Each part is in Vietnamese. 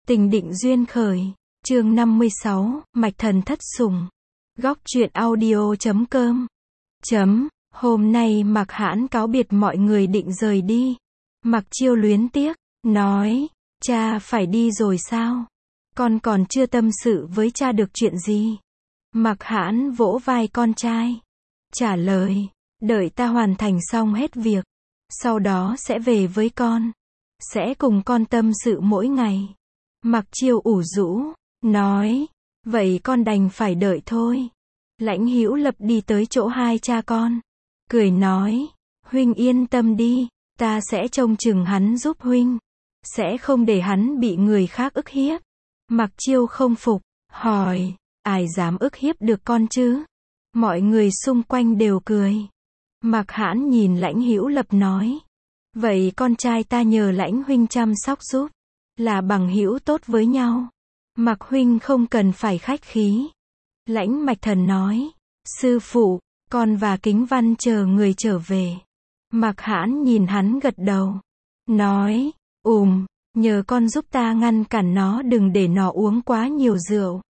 Tình định duyên khởi. Chương 56, Mạch Thần thất sủng. Góc truyện audio.com. Hôm nay Mạc Hãn cáo biệt mọi người định rời đi. Mạc Chiêu luyến tiếc, nói, cha phải đi rồi sao? Con còn chưa tâm sự với cha được chuyện gì? Mạc Hãn vỗ vai con trai, trả lời, đợi ta hoàn thành xong hết việc, sau đó sẽ về với con, sẽ cùng con tâm sự mỗi ngày. Mạc Chiêu ủ rũ, nói, vậy con đành phải đợi thôi. Lãnh Hữu Lập đi tới chỗ hai cha con, cười nói, huynh yên tâm đi, ta sẽ trông chừng hắn giúp huynh, sẽ không để hắn bị người khác ức hiếp. Mạc Chiêu không phục, hỏi, ai dám ức hiếp được con chứ? Mọi người xung quanh đều cười. Mạc Hãn nhìn Lãnh Hữu Lập nói, vậy con trai ta nhờ Lãnh huynh chăm sóc giúp, là bằng hữu tốt với nhau. Mạc huynh không cần phải khách khí. Lãnh Mạch Thần nói, sư phụ, con và Kính Văn chờ người trở về. Mạc Hãn nhìn hắn gật đầu, nói, nhờ con giúp ta ngăn cản nó đừng để nó uống quá nhiều rượu.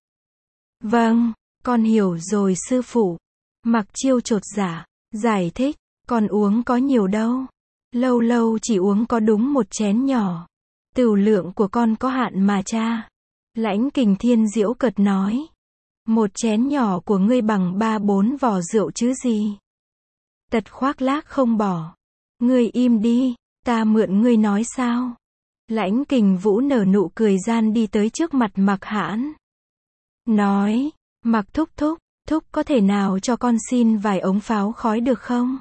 Vâng, con hiểu rồi sư phụ. Mạc Chiêu chột dạ, giải thích, con uống có nhiều đâu. Lâu lâu chỉ uống có đúng một chén nhỏ. Tửu lượng của con có hạn mà cha. Lãnh Kình Thiên giễu cợt nói, một chén nhỏ của ngươi bằng 3-4 vò rượu chứ gì. Tật khoác lác không bỏ. Ngươi im đi, ta mượn ngươi nói sao. Lãnh Kình Vũ nở nụ cười gian đi tới trước mặt Mạc Hãn. Nói, Mạc thúc thúc có thể nào cho con xin vài ống pháo khói được không?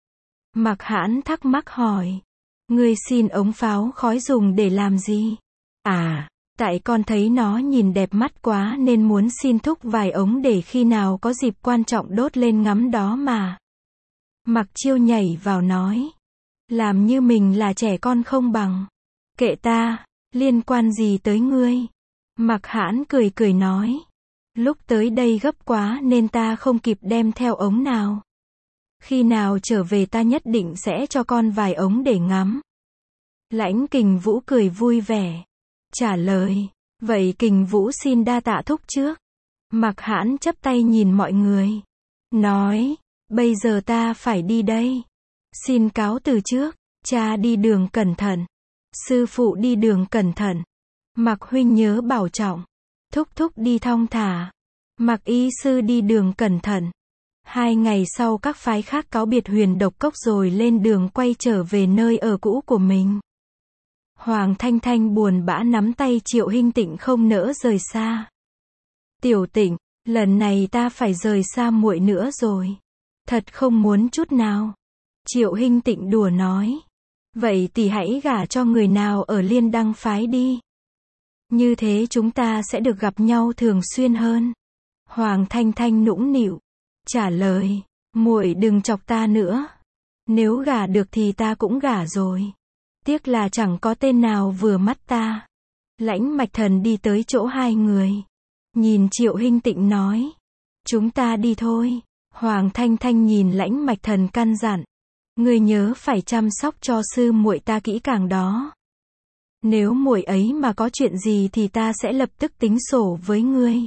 Mạc Hãn thắc mắc hỏi, ngươi xin ống pháo khói dùng để làm gì? À, tại con thấy nó nhìn đẹp mắt quá nên muốn xin thúc vài ống để khi nào có dịp quan trọng đốt lên ngắm đó mà. Mạc Chiêu nhảy vào nói, làm như mình là trẻ con không bằng. Kệ ta, liên quan gì tới ngươi? Mạc Hãn cười nói, lúc tới đây gấp quá nên ta không kịp đem theo ống nào. Khi nào trở về ta nhất định sẽ cho con vài ống để ngắm. Lãnh Kình Vũ cười vui vẻ, trả lời, vậy Kình Vũ xin đa tạ thúc trước. Mạc Hãn chắp tay nhìn mọi người, nói, bây giờ ta phải đi đây. Xin cáo từ trước, cha đi đường cẩn thận. Sư phụ đi đường cẩn thận. Mạc huynh nhớ bảo trọng. Thúc thúc đi thong thả. Mạc y sư đi đường cẩn thận. 2 ngày sau các phái khác cáo biệt Huyền Độc Cốc rồi lên đường quay trở về nơi ở cũ của mình. Hoàng Thanh Thanh buồn bã nắm tay Triệu Hinh Tịnh không nỡ rời xa. Tiểu Tịnh, lần này ta phải rời xa muội nữa rồi. Thật không muốn chút nào. Triệu Hinh Tịnh đùa nói. Vậy thì hãy gả cho người nào ở Liên Đăng phái đi. Như thế chúng ta sẽ được gặp nhau thường xuyên hơn. Hoàng Thanh Thanh nũng nịu, trả lời, muội đừng chọc ta nữa. Nếu gả được thì ta cũng gả rồi. Tiếc là chẳng có tên nào vừa mắt ta. Lãnh Mạch Thần đi tới chỗ hai người. Nhìn Triệu Hinh Tịnh nói, chúng ta đi thôi. Hoàng Thanh Thanh nhìn Lãnh Mạch Thần căn dặn, ngươi nhớ phải chăm sóc cho sư muội ta kỹ càng đó. Nếu muội ấy mà có chuyện gì thì ta sẽ lập tức tính sổ với ngươi.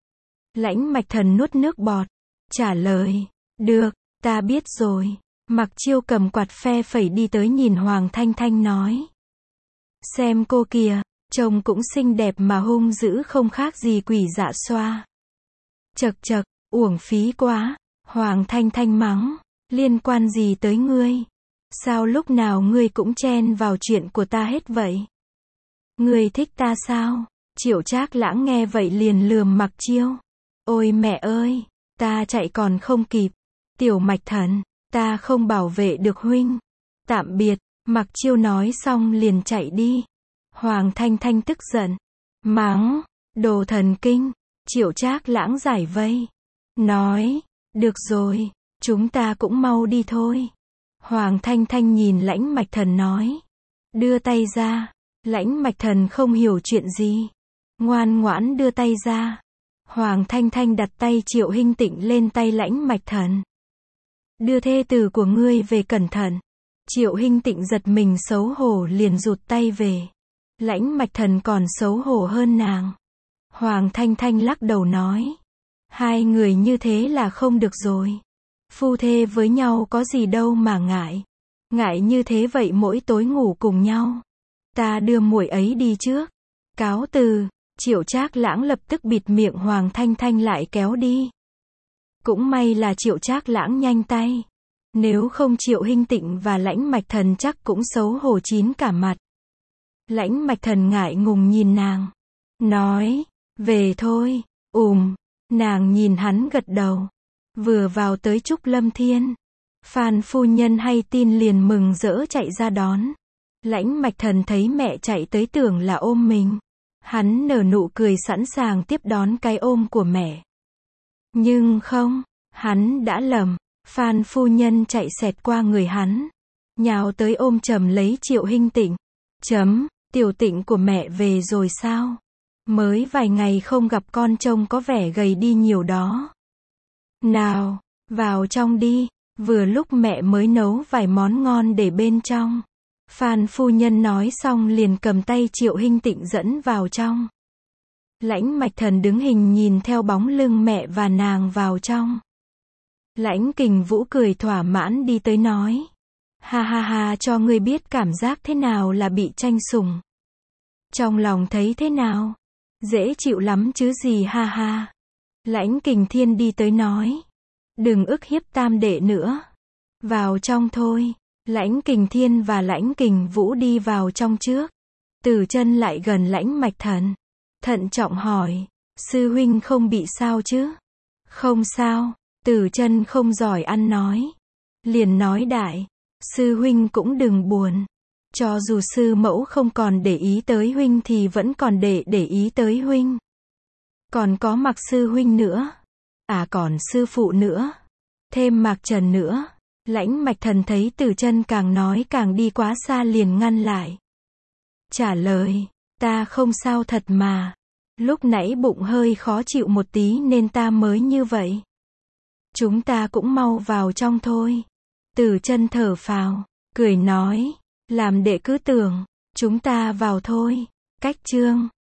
Lãnh Mạch Thần nuốt nước bọt, trả lời, được, ta biết rồi. Mạc Chiêu cầm quạt phe phẩy đi tới nhìn Hoàng Thanh Thanh nói, xem cô kìa, trông cũng xinh đẹp mà hung dữ không khác gì quỷ dạ xoa. Chậc, uổng phí quá. Hoàng Thanh Thanh mắng, liên quan gì tới ngươi? Sao lúc nào ngươi cũng chen vào chuyện của ta hết vậy? Ngươi thích ta sao? Triệu Trác Lãng nghe vậy liền lườm Mạc Chiêu. Ôi mẹ ơi, ta chạy còn không kịp. Tiểu Mạch Thần, ta không bảo vệ được huynh. Tạm biệt. Mạc Chiêu nói xong liền chạy đi. Hoàng Thanh Thanh tức giận, mắng, đồ thần kinh. Triệu Trác Lãng giải vây, nói, được rồi, chúng ta cũng mau đi thôi. Hoàng Thanh Thanh nhìn Lãnh Mạch Thần nói, đưa tay ra. Lãnh Mạch Thần không hiểu chuyện gì, ngoan ngoãn đưa tay ra. Hoàng Thanh Thanh đặt tay Triệu Hinh Tịnh lên tay Lãnh Mạch Thần. Đưa thê tử của ngươi về cẩn thận. Triệu Hinh Tịnh giật mình xấu hổ liền rụt tay về. Lãnh Mạch Thần còn xấu hổ hơn nàng. Hoàng Thanh Thanh lắc đầu nói. Hai người như thế là không được rồi. Phu thê với nhau có gì đâu mà ngại. Ngại như thế vậy mỗi tối ngủ cùng nhau. Ta đưa muội ấy đi trước. Cáo từ. Triệu Trác Lãng lập tức bịt miệng Hoàng Thanh Thanh lại kéo đi. Cũng may là Triệu Trác Lãng nhanh tay. Nếu không Triệu Hinh Tịnh và Lãnh Mạch Thần chắc cũng xấu hổ chín cả mặt. Lãnh Mạch Thần ngại ngùng nhìn nàng. Nói, về thôi. Nàng nhìn hắn gật đầu. Vừa vào tới Trúc Lâm Thiên. Phan phu nhân hay tin liền mừng rỡ chạy ra đón. Lãnh Mạch Thần thấy mẹ chạy tới tưởng là ôm mình. Hắn nở nụ cười sẵn sàng tiếp đón cái ôm của mẹ. Nhưng không, hắn đã lầm. Phan phu nhân chạy xẹt qua người hắn. Nhào tới ôm chầm lấy Triệu Hinh Tịnh. Tiểu Tịnh của mẹ về rồi sao? Mới vài ngày không gặp con trông có vẻ gầy đi nhiều đó. Nào, vào trong đi. Vừa lúc mẹ mới nấu vài món ngon để bên trong. Phan phu nhân nói xong liền cầm tay Triệu Hinh Tịnh dẫn vào trong. Lãnh Mạch Thần đứng hình nhìn theo bóng lưng mẹ và nàng vào trong. Lãnh Kình Vũ cười thỏa mãn đi tới nói. Ha ha ha, cho ngươi biết cảm giác thế nào là bị tranh sủng. Trong lòng thấy thế nào? Dễ chịu lắm chứ gì ha ha. Lãnh Kình Thiên đi tới nói. Đừng ức hiếp tam đệ nữa. Vào trong thôi. Lãnh Kình Thiên và Lãnh Kình Vũ đi vào trong trước. Tử Chân lại gần Lãnh Mạch Thần. Thận trọng hỏi. Sư huynh không bị sao chứ? Không sao. Tử Chân không giỏi ăn nói. Liền nói đại. Sư huynh cũng đừng buồn. Cho dù sư mẫu không còn để ý tới huynh thì vẫn còn để ý tới huynh. Còn có Mạc sư huynh nữa. Còn sư phụ nữa. Thêm Mạc Trần nữa. Lãnh Mạch Thần thấy Tử Chân càng nói càng đi quá xa liền ngăn lại. Trả lời. Ta không sao thật mà. Lúc nãy bụng hơi khó chịu một tí nên ta mới như vậy. Chúng ta cũng mau vào trong thôi. Tử Chân thở phào. Cười nói. Làm đệ cứ tưởng. Chúng ta vào thôi. Cách chương